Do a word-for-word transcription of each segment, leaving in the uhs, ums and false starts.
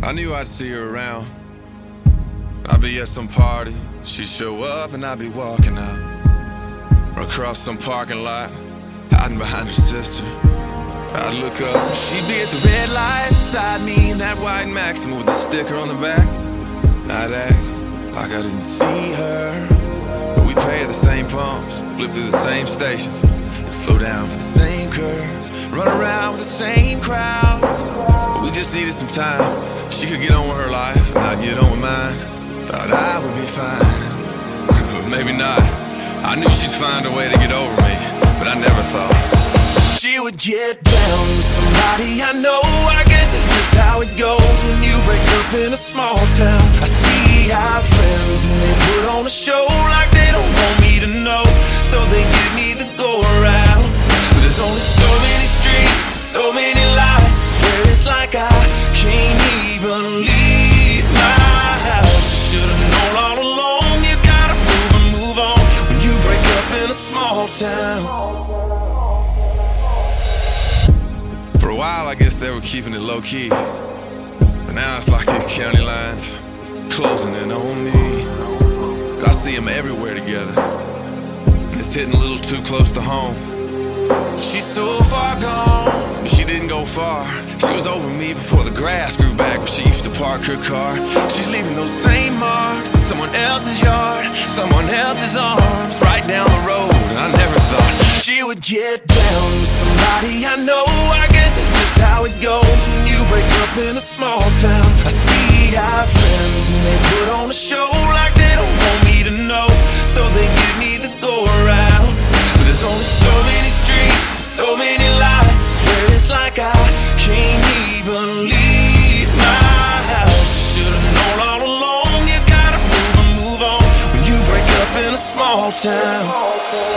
I knew I'd see her around. I'd be at some party, she'd show up and I'd be walking out. Or across some parking lot, hiding behind her sister. I'd look up, she'd be at the red light beside me in that white Maxima with the sticker on the back. I'd act like I didn't see her, but we'd pay at the same pumps, flip through the same stations, and slow down for the same curves, run around with the same crowds. But we just needed some time. She could get on with her life and I'd get on with mine. Thought I would be fine, but maybe not. I knew she'd find a way to get over me, but I never thought she would get down with somebody I know. I guess that's just how it goes when you break up in a small town. I see our friends and they put on a show like they don't want me to know, so they give me the go around. But there's only so many streets, so many lights, I swear it's like I can't even leave my house. Should've known all along, you gotta move and move on when you break up in a small town. For a while, I guess they were keeping it low-key, but now it's like these county lines closing in on me. I see them everywhere together, and it's hitting a little too close to home. She's so far gone, but she didn't go far. She was over me before the grass grew back where she used to park her car. She's leaving those same marks in someone else's yard, someone else's arms, right down the road. And I never thought she would get down with somebody I know. I guess that's just how it goes when you break up in a small town. I see our friends and they put on a show like they don't want me to know, so they give me the go around. But there's only so many streets, so many lights, I swear it's like I can't even leave my house. Should've known all along, you gotta move and move on when you break up in a small town.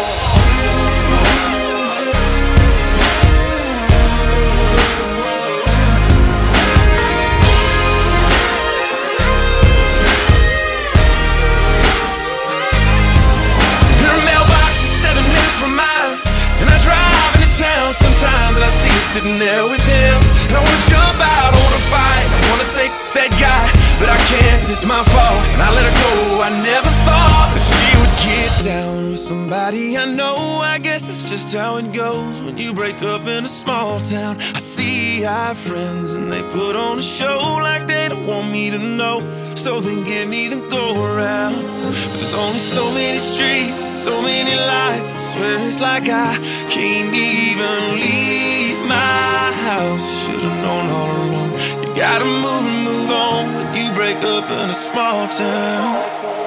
Sometimes and I see her sitting there with him, and I wanna jump out, I wanna fight, I wanna say that guy, but I can't, 'cause it's my fault, and I let her go. I never thought that she would get down with somebody I know. I guess that's just how it goes when you break up in a small town. I see our friends and they put on a show like they don't want me to know, so they give me the go around. But there's only so many streets and so many lights, I swear it's like I can't even leave my house. Should've known all along, you gotta move and move on when you break up in a small town.